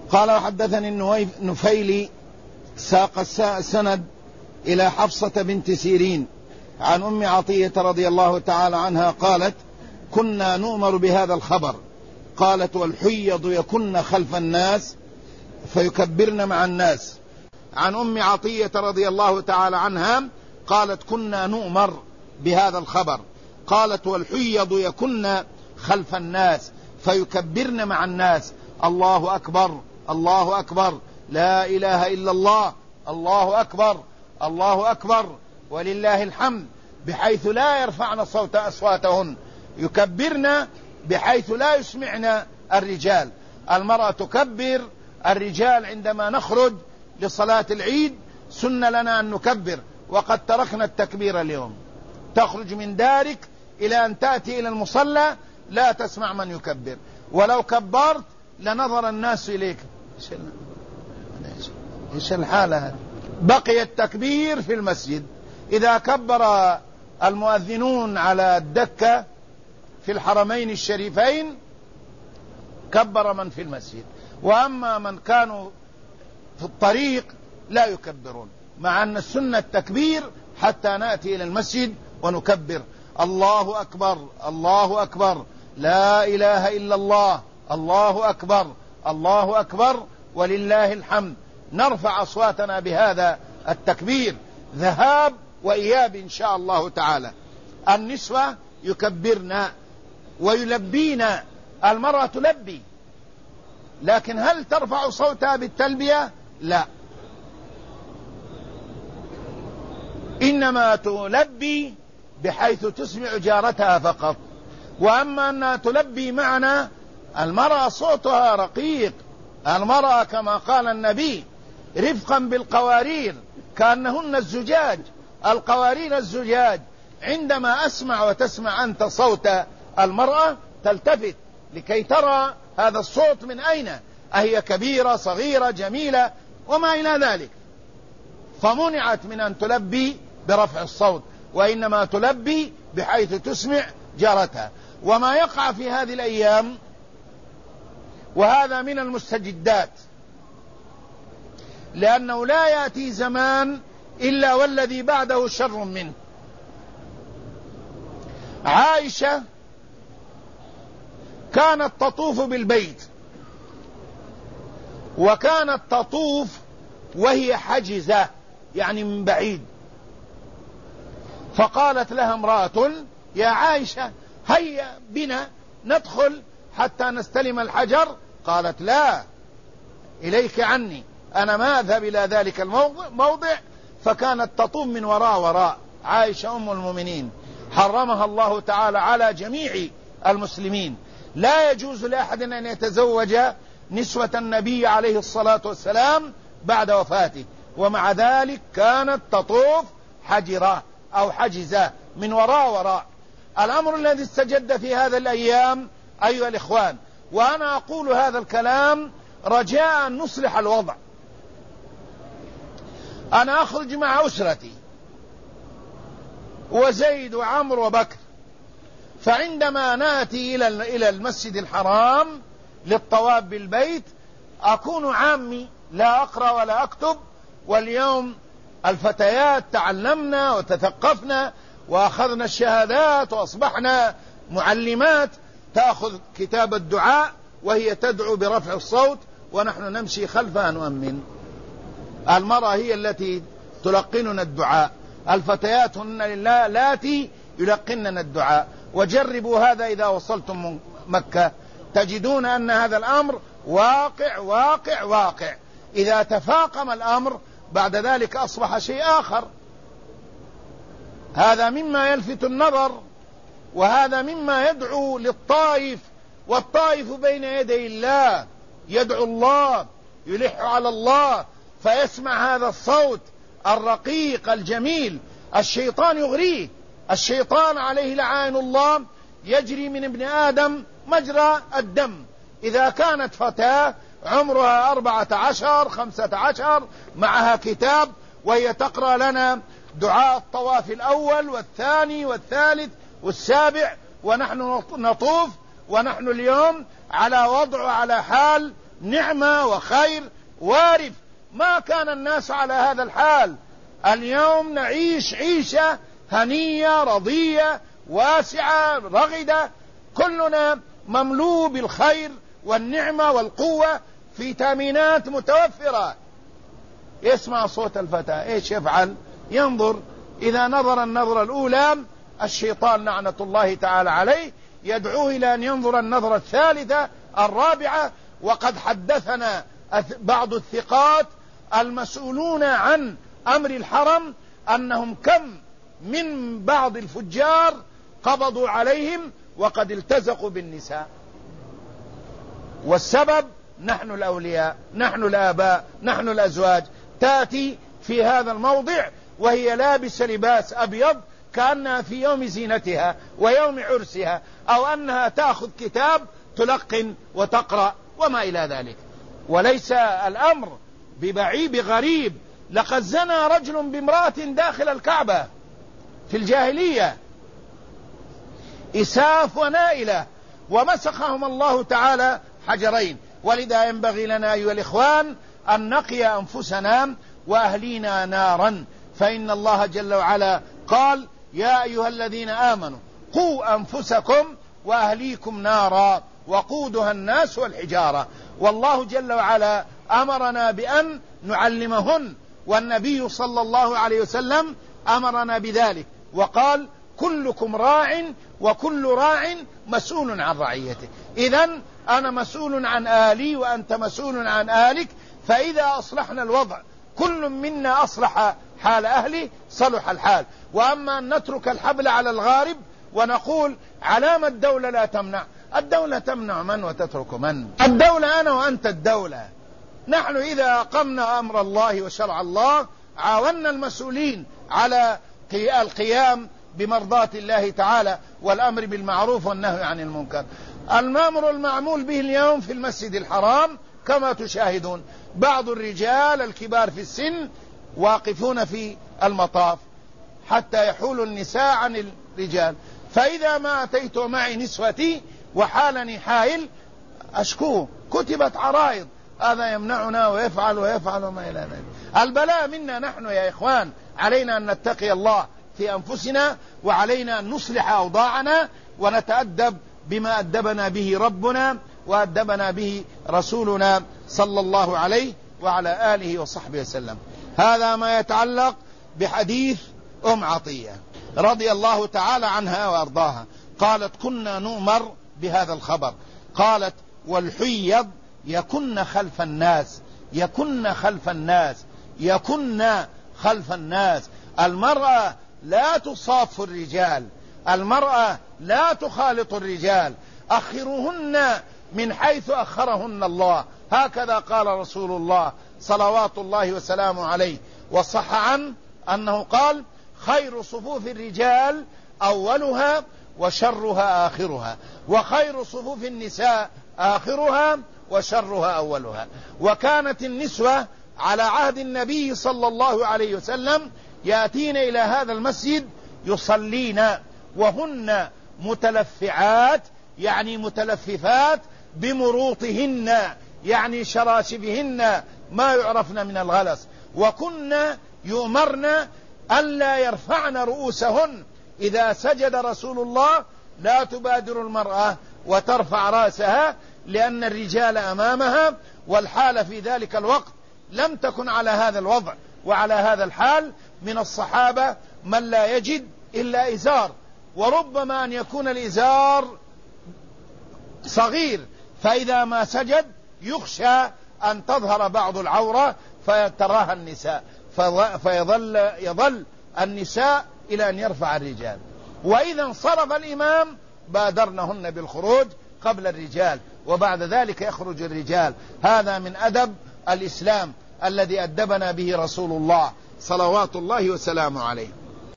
قال وحدثني النفيلي ساق السند إلى حفصة بنت سيرين عن أم عطية رضي الله تعالى عنها قالت كنا نؤمر بهذا الخبر. قالت والحيض يكن خلف الناس فيكبرن مع الناس. عن أم عطية رضي الله تعالى عنها قالت كنا نؤمر بهذا الخبر. قالت والحيض يكن خلف الناس فيكبرن مع الناس. الله أكبر الله أكبر لا إله إلا الله الله أكبر الله أكبر ولله الحمد، بحيث لا يرفعن أصواتهن، يكبرن بحيث لا يسمعن الرجال. المرأة تكبر، الرجال عندما نخرج لصلاة العيد سنة لنا أن نكبر، وقد تركنا التكبير اليوم. تخرج من دارك إلى أن تأتي إلى المصلى لا تسمع من يكبر، ولو كبرت لنظر الناس إليك. إيش الحالة هذه؟ بقي التكبير في المسجد. إذا كبر المؤذنون على الدكة في الحرمين الشريفين كبر من في المسجد، وأما من كانوا في الطريق لا يكبرون، مع أن السنة التكبير حتى نأتي إلى المسجد ونكبر الله أكبر الله أكبر لا إله إلا الله الله أكبر الله أكبر ولله الحمد. نرفع أصواتنا بهذا التكبير ذهاب وإياب إن شاء الله تعالى. النسوة يكبرن ويلبين. المرأة تلبي، لكن هل ترفع صوتها بالتلبية؟ لا، إنما تلبي بحيث تسمع جارتها فقط. وأما أنها تلبي معنا، المرأة صوتها رقيق. المرأة كما قال النبي رفقا بالقوارير كأنهن الزجاج، القوارير الزجاج. عندما أسمع وتسمع أنت صوت المرأة تلتفت لكي ترى هذا الصوت من أين، أهي كبيرة صغيرة جميلة وما إلى ذلك. فمنعت من أن تلبي برفع الصوت، وإنما تلبي بحيث تسمع جارتها. وما يقع في هذه الأيام، وهذا من المستجدات، لأنه لا يأتي زمان إلا والذي بعده شر منه. عائشة كانت تطوف بالبيت، وكانت تطوف وهي حجزة يعني من بعيد. فقالت لها امرأة يا عائشة هيا بنا ندخل حتى نستلم الحجر. قالت لا، إليك عني، أنا ما أذهب إلى ذلك الموضع. فكانت تطوف من وراء عائشة أم المؤمنين، حرمها الله تعالى على جميع المسلمين. لا يجوز لأحد أن يتزوج نسوة النبي عليه الصلاة والسلام بعد وفاته، ومع ذلك كانت تطوف حجرة أو حجزة من وراء. الأمر الذي استجد في هذا الأيام أيها الإخوان، وأنا أقول هذا الكلام رجاء أن نصلح الوضع. أنا أخرج مع أسرتي وزيد وعمر وبكر، فعندما نأتي إلى المسجد الحرام للطواف بالبيت أكون عامي لا أقرأ ولا أكتب. واليوم الفتيات تعلمنا وتثقفنا وأخذنا الشهادات وأصبحنا معلمات، تأخذ كتاب الدعاء وهي تدعو برفع الصوت ونحن نمشي خلفها نؤمن. المرأة هي التي تلقننا الدعاء، الفتيات هن اللاتي يلقننا الدعاء. وجربوا هذا إذا وصلتم مكة، تجدون أن هذا الأمر واقع واقع واقع. إذا تفاقم الأمر بعد ذلك أصبح شيء آخر. هذا مما يلفت النظر، وهذا مما يدعو للطائف، والطائف بين يدي الله يدعو الله، يلح على الله، فيسمع هذا الصوت الرقيق الجميل. الشيطان يغريه، الشيطان عليه لعائن الله يجري من ابن آدم مجرى الدم. إذا كانت فتاة عمرها 14 15 معها كتاب وهي تقرأ لنا دعاء الطواف الأول والثاني والثالث والسابع، ونحن نطوف، ونحن اليوم على وضع على حال نعمة وخير وارف. ما كان الناس على هذا الحال. اليوم نعيش عيشة هنية رضية واسعة رغدة، كلنا مملوء بالخير والنعمة والقوة، فيتامينات متوفرة. يسمع صوت الفتى ايش يفعل؟ ينظر. إذا نظر النظرة الأولى الشيطان لعنة الله تعالى عليه يدعوه إلى أن ينظر النظرة الثالثة الرابعة. وقد حدثنا بعض الثقات المسؤولون عن أمر الحرم أنهم كم من بعض الفجار قبضوا عليهم وقد التزقوا بالنساء. والسبب نحن الأولياء، نحن الآباء، نحن الأزواج. تأتي في هذا الموضع وهي لابسة لباس أبيض كأنها في يوم زينتها ويوم عرسها، أو أنها تأخذ كتاب تلقن وتقرأ وما إلى ذلك. وليس الأمر بغريب. لقد زنى رجل بامرأة داخل الكعبة في الجاهلية، إساف ونائلة، ومسخهم الله تعالى حجرين. ولذا ينبغي لنا أيها الإخوان أن نقي أنفسنا وأهلينا نارا، فإن الله جل وعلا قال: يا أيها الذين آمنوا قوا أنفسكم وأهليكم نارا وقودها الناس والحجارة. والله جل وعلا أمرنا بأن نعلمهن، والنبي صلى الله عليه وسلم أمرنا بذلك وقال: كلكم راع وكل راع مسؤول عن رعيته. إذن أنا مسؤول عن آلي وأنت مسؤول عن آلك. فإذا أصلحنا الوضع، كل منا أصلح حال أهله، صلح الحال. وأما أن نترك الحبل على الغارب ونقول علامة الدولة لا تمنع، الدولة تمنع من وتترك من؟ الدولة أنا وأنت الدولة. نحن إذا أقمنا أمر الله وشرع الله عاوننا المسؤولين على القيام بمرضاة الله تعالى والأمر بالمعروف والنهي عن المنكر. الأمر المعمول به اليوم في المسجد الحرام كما تشاهدون، بعض الرجال الكبار في السن واقفون في المطاف حتى يحول النساء عن الرجال. فإذا ما أتيت معي نسوتي وحالني حائل أشكوه، كتبت عرائض، هذا يمنعنا ويفعل وما إلى ذلك. البلاء منا نحن يا إخوان. علينا أن نتقي الله في أنفسنا، وعلينا أن نصلح أوضاعنا ونتأدب بما أدبنا به ربنا وأدبنا به رسولنا صلى الله عليه وعلى آله وصحبه وسلم. هذا ما يتعلق بحديث عطية رضي الله تعالى عنها وأرضاها. قالت: كنا نؤمر بهذا الخبر. قالت: والحيض يكن خلف الناس، يكن خلف الناس. المرأة لا تصاف الرجال، المرأة لا تخالط الرجال، أخروهن من حيث أخرهن الله. هكذا قال رسول الله صلوات الله وسلامه عليه. وصح عنه أنه قال: خير صفوف الرجال أولها وشرها آخرها، وخير صفوف النساء آخرها وشرها أولها. وكانت النسوة على عهد النبي صلى الله عليه وسلم يأتين إلى هذا المسجد يصلين وهن متلفعات، يعني متلففات بمروطهن، يعني شراشفهن ما يعرفن من الغلس. وكنا يؤمرن ألا يرفعن رؤوسهن. إذا سجد رسول الله لا تبادر المرأة وترفع رأسها، لأن الرجال أمامها. والحال في ذلك الوقت لم تكن على هذا الوضع وعلى هذا الحال. من الصحابة من لا يجد إلا إزار، وربما أن يكون الإزار صغير، فإذا ما سجد يخشى أن تظهر بعض العورة فيتراها النساء، فيظل النساء إلى أن يرفع الرجال. وإذا انصرف الإمام بادرنهن بالخروج قبل الرجال، وبعد ذلك يخرج الرجال. هذا من أدب الإسلام الذي أدبنا به رسول الله صلوات الله وسلامه عليه.